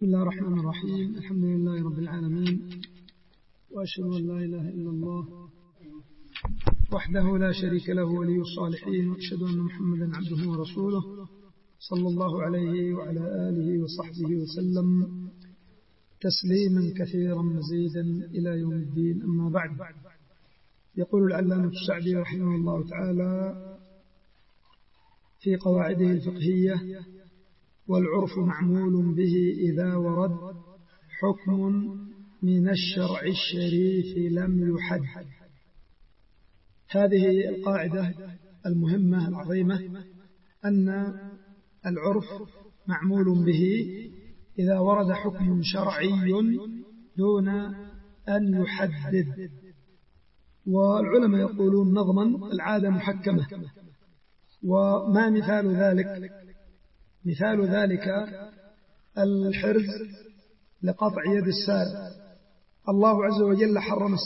بسم الله الرحمن الرحيم. الحمد لله رب العالمين، وأشهد أن لا إله إلا الله وحده لا شريك له ولي الصالحين، وأشهد أن محمدا عبده ورسوله صلى الله عليه وعلى آله وصحبه وسلم تسليما كثيرا مزيدا إلى يوم الدين. أما بعد، يقول العلامة السعدي رحمه الله تعالى في قواعده الفقهية: والعرف معمول به إذا ورد حكم من الشرع الشريف لم يحد. هذه القاعدة المهمة العظيمة، أن العرف معمول به إذا ورد حكم شرعي دون أن يحدد. والعلماء يقولون نظما: العادة محكمة. وما مثال ذلك؟ مثال ذلك الحرز لقطع يد السارق. الله عز وجل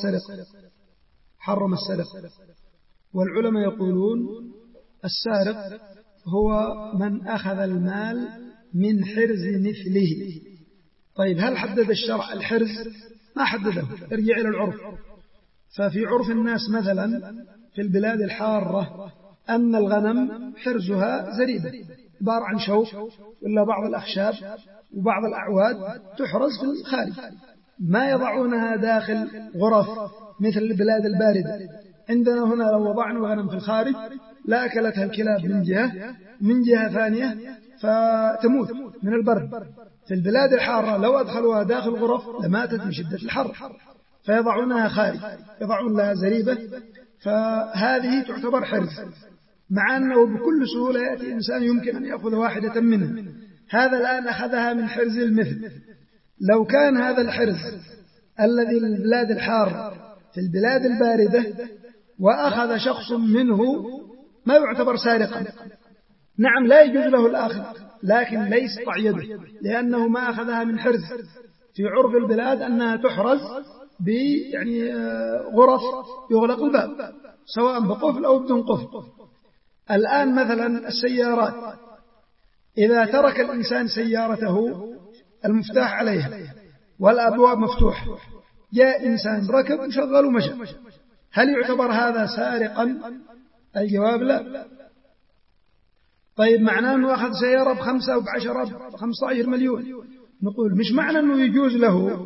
حرم السرقة، والعلماء يقولون السارق هو من أخذ المال من حرز مثله. طيب، هل حدد الشرع الحرز؟ ما حدده، ارجع إلى العرف. ففي عرف الناس مثلا في البلاد الحارة أن الغنم حرزها زريبة، عبارة عن شوك ولا بعض الأخشاب وبعض الأعواد تحرز في الخارج، ما يضعونها داخل غرف مثل البلاد الباردة. عندنا هنا لو وضعنا الغنم في الخارج لا أكلتها الكلاب من جهة ثانية فتموت من البرد. في البلاد الحارة لو أدخلوها داخل غرف لماتت من شدة الحر، فيضعونها خارج، يضعون لها زريبة، فهذه تعتبر حرز، مع أنه بكل سهولة يأتي إنسان يمكن أن يأخذ واحدة منها. هذا الآن أخذها من حرز المثل. لو كان هذا الحرز الذي للبلاد الحارة في البلاد الباردة وأخذ شخص منه ما يعتبر سارقا. نعم، لا يجوز له الآخذ، لكن لا يقطع يده، لأنه ما أخذها من حرز. في عرف البلاد أنها تحرز غرف يغلق الباب، سواء بقفل أو بدون قفل. الآن مثلا السيارات، إذا ترك الإنسان سيارته المفتاح عليها والأبواب مفتوحة، جاء إنسان ركب وشغل ومشى، هل يعتبر هذا سارقا؟ الجواب لا. طيب، معناه أنه أخذ سيارة ب5 أو ب10 ب15 مليون، نقول مش معنى أنه يجوز له،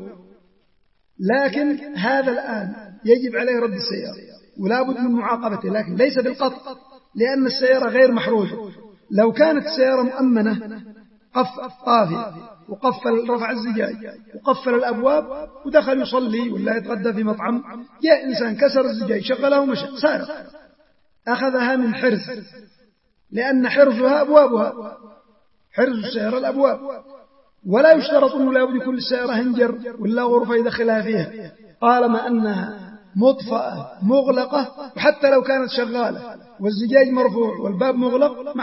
لكن هذا الآن يجب عليه رد السيارة ولا بد من معاقبته، لكن ليس بالقطع، لأن السيارة غير محروزة. لو كانت السيارة مؤمنة طافية وقفل رفع الزجاج وقفل الأبواب ودخل يصلي ولا يتغدى في مطعم، جاء إنسان كسر الزجاج شغله ومشى، سارق. أخذها من حرز، لأن حرزها أبوابها، حرز السيارة الأبواب، ولا يشترط أنه لا بد يكون السيارة هنجر ولا غرفة يدخلها فيها، طالما أنها مطفأة مغلقة، وحتى لو كانت شغالة والزجاج مرفوع والباب مغلق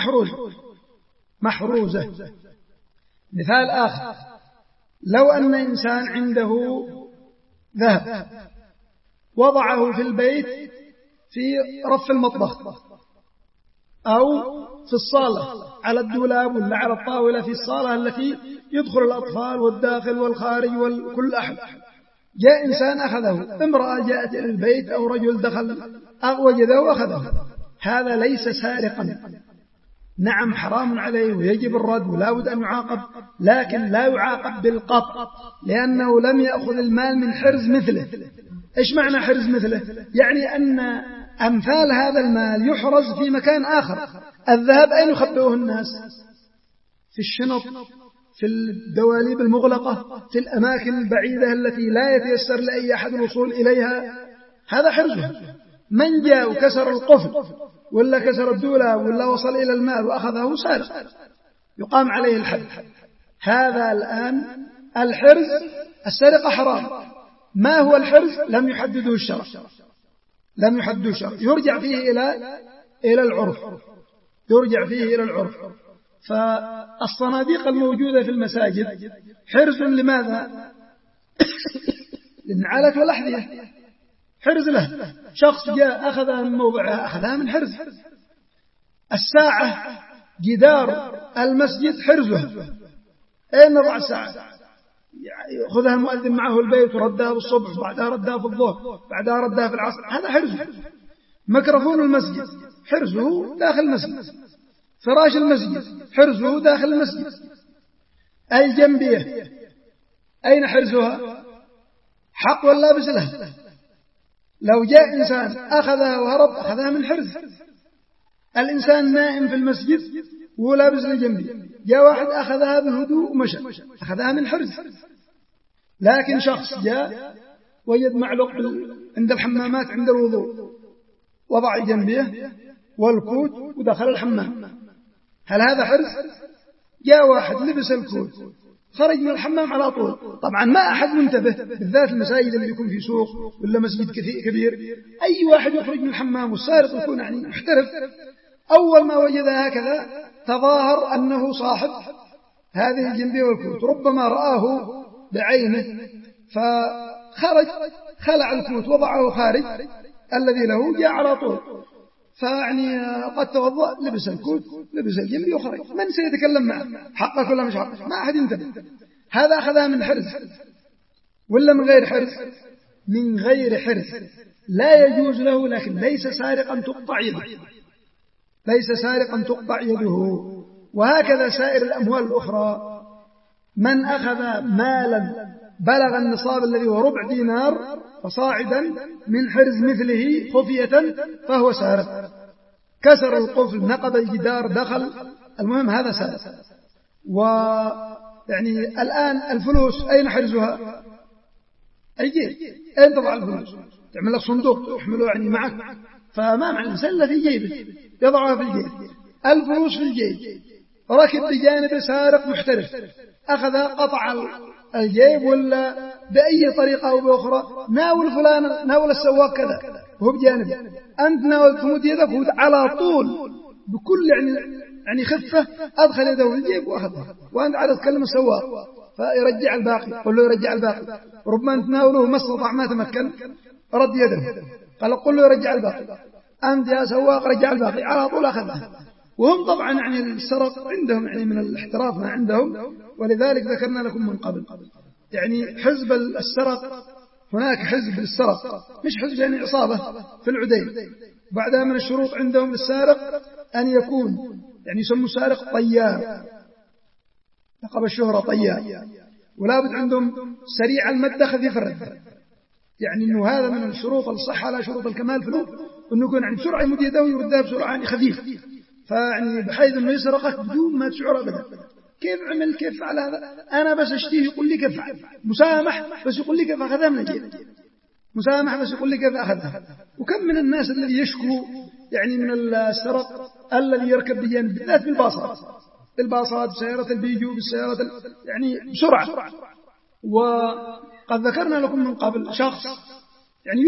محروزة. مثال آخر: لو أن إنسان عنده ذهب وضعه في البيت في رف المطبخ أو في الصالة على الدولاب ولا على الطاولة في الصالة التي يدخل الأطفال والداخل والخارج وكل أحد، جاء إنسان أخذه، امرأة جاءت إلى البيت أو رجل دخل وجده وأخذه، هذا ليس سارقا. نعم، حرام عليه ويجب الرد ولا بد أن يعاقب، لكن لا يعاقب بالقطع، لأنه لم يأخذ المال من حرز مثله. إيش معنى حرز مثله؟ يعني أن أمثال هذا المال يحرز في مكان آخر. الذهب أين يخبئه الناس؟ في الشنط، في الدواليب المغلقة، في الأماكن البعيدة التي لا يتيسر لأي أحد الوصول إليها، هذا حرزه. من جاء وكسر القفل ولا كسر الدولاب ولا وصل إلى المال وأخذه سارق، يقام عليه الحد. هذا الآن الحرز، السرقة حرام. ما هو الحرز؟ لم يحدده الشرع، يرجع فيه إلى العرف. فالصناديق الموجودة في المساجد حرز لماذا؟ للنعالة والأحذية، حرز له. شخص جاء أخذها من موضعها، أخذها من حرز. الساعة جدار المسجد حرزها، أين نضع الساعة؟ خذها المؤذن معه البيت وردها بالصبح، بعدها ردها في الظهر، بعدها ردها في العصر، هذا حرزه. ميكروفون المسجد حرزه داخل المسجد، فراش المسجد حرزه داخل المسجد. الجنبية أين حرزها؟ حق ولا لابس لها؟ لو جاء إنسان أخذها وهرب أخذها من حرز. الإنسان نائم في المسجد ولابس الجنبية، جاء واحد أخذها بهدوء ومشى أخذها من حرز. لكن شخص جاء وجد معلق عند الحمامات عند الوضوء، وضع الجنبية والكوت ودخل الحمام، هل هذا حرز؟ جاء واحد لبس الكوت خرج من الحمام على طول، طبعا ما أحد منتبه، بالذات المساجد اللي يكون في سوق ولا مسجد كبير، أي واحد يخرج من الحمام والسارق يكون يعني محترف، أول ما وجدها هكذا تظاهر أنه صاحب هذه الجنبية والكوت، ربما رآه بعينه فخرج خلع الكوت وضعه خارج الذي له، جاء على طول، فيعني قد توضأ لبس الكوت لبس الجنبية وخرج، من سيتكلم معه؟ حقك ولا مش حقك؟ ما أحد ينتبه. هذا أخذها من حرز ولا من غير حرز؟ من غير حرز، لا يجوز له، لكن ليس سارقا تقطع يده، ليس سارقا تقطع يده. وهكذا سائر الأموال الأخرى، من أخذ مالا بلغ النصاب الذي هو ربع دينار فصاعدا من حرز مثله خفية فهو سارق، كسر القفل نقض الجدار دخل، المهم هذا سارق. ويعني الآن الفلوس أين حرزها؟ الجيب، أين تضع الفلوس؟ تعمل لك صندوق تحمله يعني معك، فما معنى الإنسان إلا في جيبه يضعها في الجيب، الفلوس في الجيب. ركب بجانب سارق محترف أخذ قطع الجيب ولا بأي طريقة أو بأخرى، ناول فلان ناول السواق كذا وهو بجانب، أنت ناول تمد يدك على طول بكل يعني خفة أدخل يده في الجيب وأخذها، وأنت على تكلم السواق فيرجع الباقي، قل له يرجع الباقي، ربما أنت ناوله ما استطاع ما تمكن رد يده، قال قل له يرجع الباقي، أنت يا سواق رجع الباقي، على طول أخذها. وهم طبعا يعني السرق عندهم يعني من الاحتراف ما عندهم، ولذلك ذكرنا لكم من قبل يعني حزب السرق، هناك حزب للسرق مش حزب يعني عصابة في العديل. بعدها من الشروط عندهم للسارق أن يكون يعني يسموا سارق طيار، لقب الشهرة طيار، ولا بد عندهم سريع المد خفيف الرد، يعني إنه هذا من الشروط الصحة على شروط الكمال في الوقت، إنه يكون يعني بسرعة يمد يده ويردها بسرعة يعني خفيف، فيعني بحيث إنه يسرقك بدون ما تشعر أبدا. كيف عمل كيف فعل هذا؟ أنا بس أشتيه يقول لي كيف فعل، مسامح بس يقول لي كيف أخذها من الجيب، مسامح بس يقول لي كيف أخذها. وكم من الناس الذي يشكو يعني من السرق الذي يركب بجانب، بالذات بالباصات بسيارة البيجو بالسيارة يعني بسرعة. وقد ذكرنا لكم من قبل شخص يعني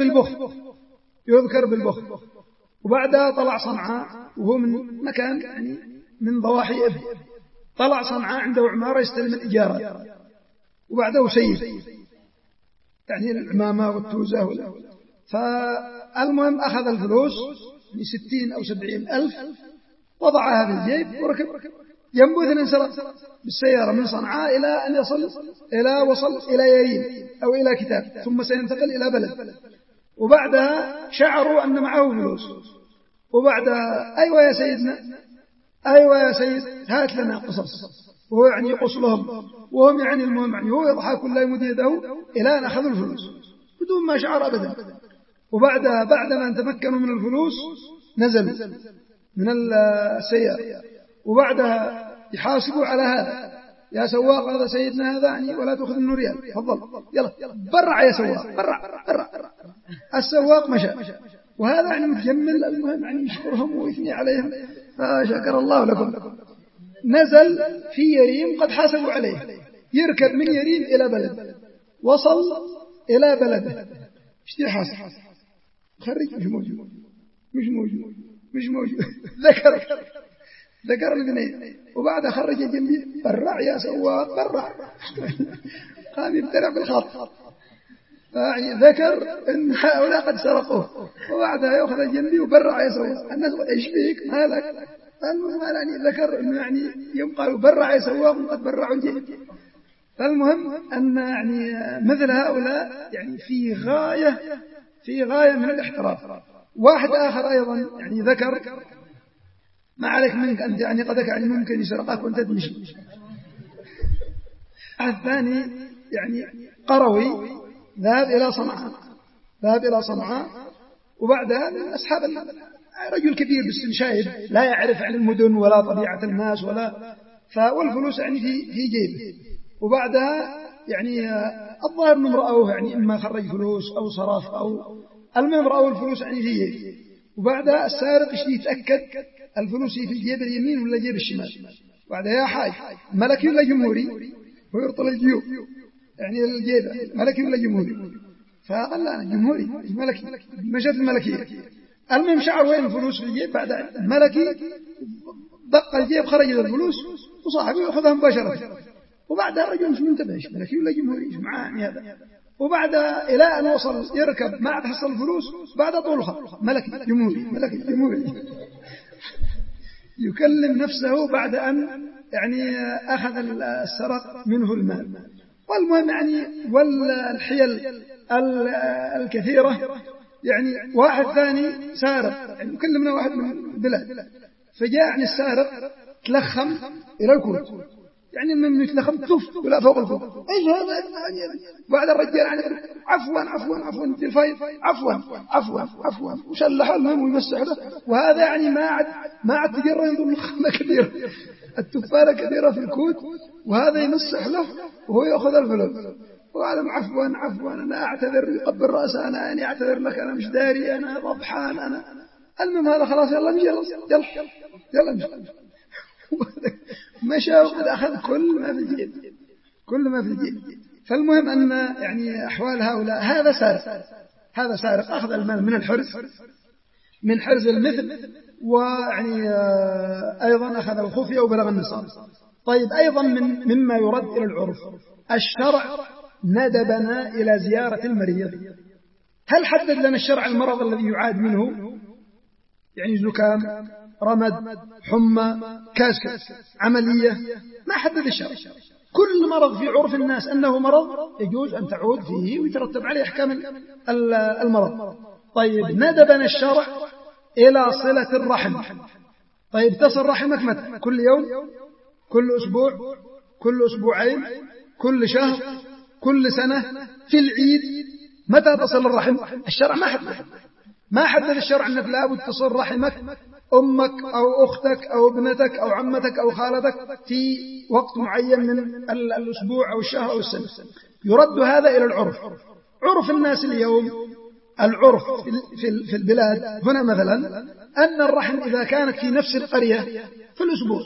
يذكر بالبخ، وبعدها طلع صنعاء وهو من مكان يعني من ضواحي إبل، طلع صنعاء عنده عمارة يستلم الإجارة، وبعده سيد يعني العمامة والتوزة فالمهم أخذ الفلوس من 60 أو 70 ألف وضعها في الجيب وركب ينبوذ الانسرق بالسيارة من صنعاء إلى أن وصل إلى يرين أو إلى كتاب، ثم سينتقل إلى بلد، وبعدها شعروا أن معه فلوس، وبعدها أيوة يا سيدنا أيوة يا سيد هات لنا قصص، وهو يعني يقص لهم، وهم يعني المهم يعني هو يضحك ولا يمد يده إلى أن أخذوا الفلوس بدون ما شعر أبدا. وبعدها بعدما أن تمكنوا من الفلوس نزلوا من السيارة، وبعدها يحاسبوا على هذا، يا سواق هذا سيدنا هذا يعني ولا تأخذ منه ريال، تفضل يلا برع يا سواق برع. السواق مشى، وهذا يعني متجمل، المهم يعني يشكرهم ويثني عليهم فشكر الله لكم. نزل في يريم قد حاسبوا عليه، يركب من يريم إلى بلد، وصل إلى بلده اشتي حاسب خرج مش موجود ذكر البنين، وبعد خرج جنبي برع يا سواق برع قام يبتلع بالخط، يعني ذكر ان هؤلاء قد سرقوه، وبعدها يأخذ جنبي وبرع يا سواق، الناس ايش فيك مالك، يعني ذكر انه يعني يوم قالوا برع يا سواق قد برعوا الجيب، فالمهم أن يعني مثل هؤلاء يعني في غاية من الاحتراف. واحد آخر أيضا يعني ذكر ما عليك منك أنت يعني قدك يعني ممكن يسرقك وأنت تمشي. الثاني يعني قروي ذهب إلى صنعاء وبعدها من أصحاب رجل كبير بالسن شايب لا يعرف عن المدن ولا طبيعة الناس والفلوس يعني في جيبه. وبعدها يعني الظاهر أنهم رأوه يعني إما خرج فلوس أو صرف أو المهم رأوا الفلوس يعني في جيبه. وبعدها السارق يتأكد الفلوس في الجيب اليمين ولا جيب الشمال. بعدها يا حاج ملكي ولا جمهوري ويرطل الجيوب يعني الجيب ملكي ولا جمهوري فقال لا أنا جمهوري ملكي مشت الملكية. المهم شعر وين الفلوس في الجيب بعد ملكي دق الجيب خرج الفلوس وصاحبه يأخذها مباشرة. وبعدها الرجل مش منتبه ملكي ولا جمهوري مش معاه هذا. وبعدها إلى أن وصل يركب ما عاد حصل الفلوس بعد طول الخط ملكي جمهوري يكلم نفسه بعد أن يعني أخذ السرق منه المال. والمهم يعني والحيل الكثيرة يعني واحد ثاني سارق يعني كلمنا واحد من البلاد فجاء يعني السارق تلخم إلى الكوت يعني من يتلخم تف ولا فوق الكوت ايش هذا بعد الرجال يعني عفوا انت الفايل عفوا وشلحه المهم ويمسح له. وهذا يعني ما عاد تجرى ينظر الخمة كثيرة التفارة كثيرة في الكوت وهذا يمسح له وهو يأخذ الفلوس وقال عفوا أنا أعتذر يقبل رأسه أنا يعني أعتذر لك أنا مش داري أنا ربحان أنا المهم هذا خلاص يلا مشى وقد أخذ كل ما في الجيب. فالمهم أن يعني أحوال هؤلاء هذا سارق أخذ المال من حرز المثل ويعني أيضا أخذ الخفية وبلغ النصاب. طيب أيضا مما يرد إلى العرف الشرع ندبنا إلى زيارة المريض. هل حدد لنا الشرع المرض الذي يعاد منه يعني زكام رمد حمى كاسكس عملية؟ ما حدد الشرع. كل مرض في عرف الناس أنه مرض يجوز أن تعود فيه ويترتب عليه أحكام المرض. طيب ندبنا الشرع إلى صلة الرحم. طيب تصل رحمك متى؟ كل يوم كل أسبوع كل أسبوعين كل شهر كل سنة في العيد متى تصل الرحم؟ الشرع ما حدد الشرع أنك لابد تصل رحمك أمك أو أختك أو ابنتك أو عمتك أو خالتك في وقت معين من الأسبوع أو الشهر أو السنة. يرد هذا إلى العرف. عرف الناس اليوم العرف في البلاد هنا مثلا أن الرحم إذا كانت في نفس القرية في الأسبوع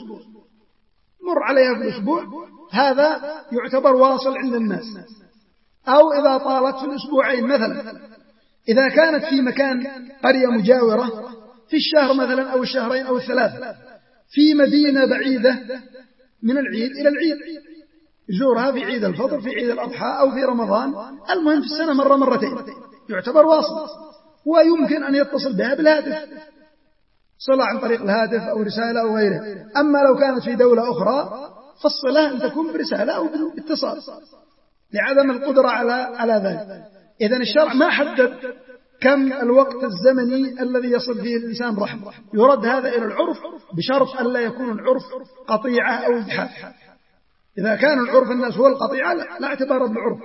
مر عليها في الأسبوع هذا يعتبر واصل عند الناس. أو إذا طالت في الأسبوعين مثلا إذا كانت في مكان قرية مجاورة في الشهر مثلا أو الشهرين أو الثلاث في مدينة بعيدة من العيد إلى العيد يزورها في عيد الفطر في عيد الأضحى أو في رمضان المهم في السنة مرتين يعتبر واصل ويمكن أن يتصل بها بالهاتف صلة عن طريق الهاتف أو رسالة أو غيره. أما لو كانت في دولة أخرى فالصلة أن تكون برسالة أو باتصال لعدم القدرة على ذلك. إذن الشرع ما حدد كم الوقت الزمني الذي يصل فيه الإنسان رحم. يرد هذا إلى العرف بشرط أن لا يكون العرف قطيعة أو إجحاف. إذا كان العرف الناس هو القطيعة لا اعتبار بالعرف.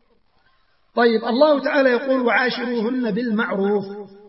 طيب الله تعالى يقول وعاشروهن بالمعروف.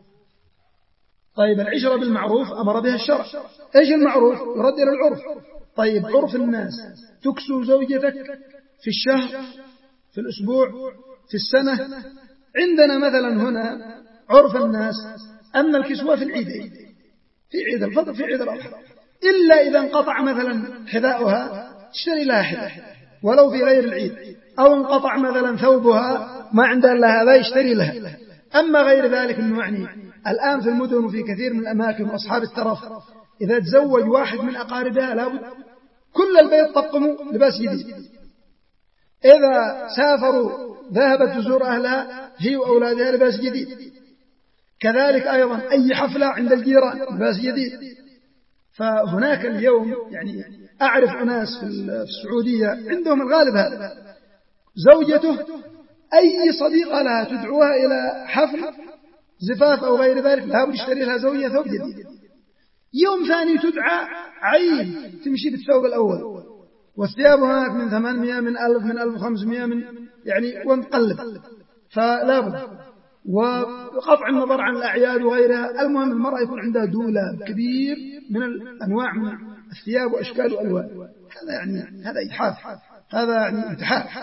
طيب العشرة بالمعروف أمر بها الشرع. إيش المعروف؟ يرد إلى العرف. طيب عرف الناس تكسو زوجتك في الشهر في الأسبوع في السنة. عندنا مثلا هنا عرف الناس أن الكسوة في العيدين في عيد الفطر في عيد الأضحى إلا إذا انقطع مثلا حذاؤها تشتري لها حذاء ولو في غير العيد أو انقطع مثلا ثوبها ما عندها إلا هذا يشتري لها. أما غير ذلك إنه يعني الآن في المدن وفي كثير من الأماكن وأصحاب الترف إذا تزوج واحد من أقاربها لابد كل البيت طقموا لباس جديد. إذا سافروا ذهبت تزور أهلها هي وأولادها لباس جديد. كذلك أيضا أي حفلة عند الجيران لباس جديد. فهناك اليوم يعني أعرف أناس في السعودية عندهم الغالب هذا، زوجته أي صديقة لها تدعوها إلى حفل زفاف أو غير ذلك لا بد تشتري لها زوجة ثوب جديد، يوم ثاني تدعى عيد تمشي بالثوب الأول، والثياب هناك من 800 من 1000 من 1500 من يعني ونقلب، فلا بد. وقطع النظر عن الأعياد وغيرها، المهم المرأة يكون عندها دولاب كبير من الأنواع من الثياب وأشكال وألوان، هذا يعني هذا إجحاف، هذا يعني انتحار،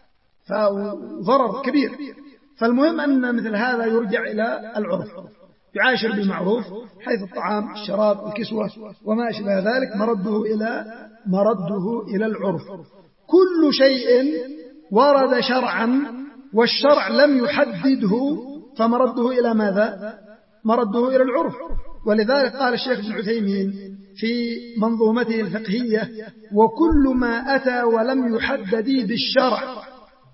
فضرر كبير. فالمهم أن مثل هذا يرجع إلى العرف، يعاشر بالمعروف حيث الطعام الشراب الكسوة وما أشبه ذلك مرده إلى العرف. كل شيء ورد شرعا والشرع لم يحدده فمرده إلى ماذا؟ مرده إلى العرف. ولذلك قال الشيخ ابن عثيمين في منظومته الفقهية: وكل ما أتى ولم يحدد بالشرع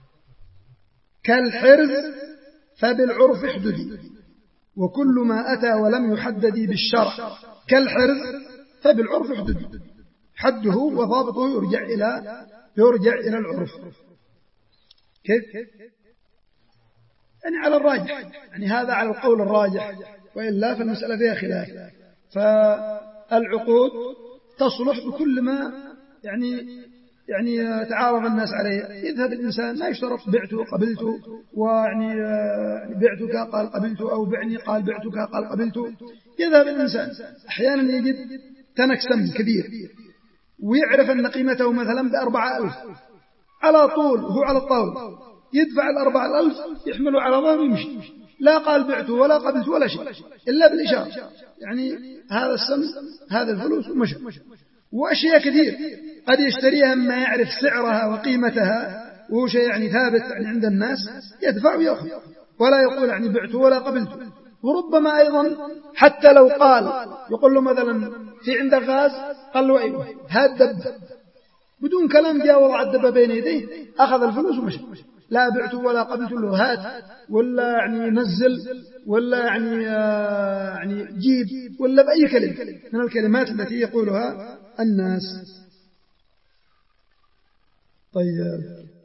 كالحرز فبالعرف احددي. وكل ما أتى ولم يحدد بالشرع كالحرز فبالعرف احددي، حده وضابطه يرجع إلى العرف. كيف؟ يعني على الراجح، يعني هذا على القول الراجح، وإلا فالمسألة فيها خلاف. فالعقود تصلح بكل ما يعني تعارض الناس عليه. يذهب الإنسان ما يشترط بعته قبلته، ويعني بعتك قال قبلته، أو بعني قال بعتك قال قبلته. يذهب الإنسان أحيانا يجد تنك سم كبير ويعرف أن قيمته مثلا ب4000 على طول، هو على الطاولة يدفع 4000 يحمله على ظهره ويمشي، لا قال بعته ولا قبلته ولا شيء إلا بالإشارة، يعني هذا السم هذا الفلوس ومشى. وأشياء كثير قد يشتريها ما يعرف سعرها وقيمتها وهو شيء يعني ثابت يعني عند الناس، يدفع ويأخذ ولا يقول يعني بعته ولا قبلته. وربما أيضا حتى لو قال يقول له مثلا في عندك غاز، قال له أيوه هات دب، بدون كلام جاء وضع الدب بين يديه أخذ الفلوس ومشى، لا بعته ولا قبلته له هات ولا يعني نزل ولا يعني جيب ولا بأي كلمة من الكلمات التي يقولها الناس. طيب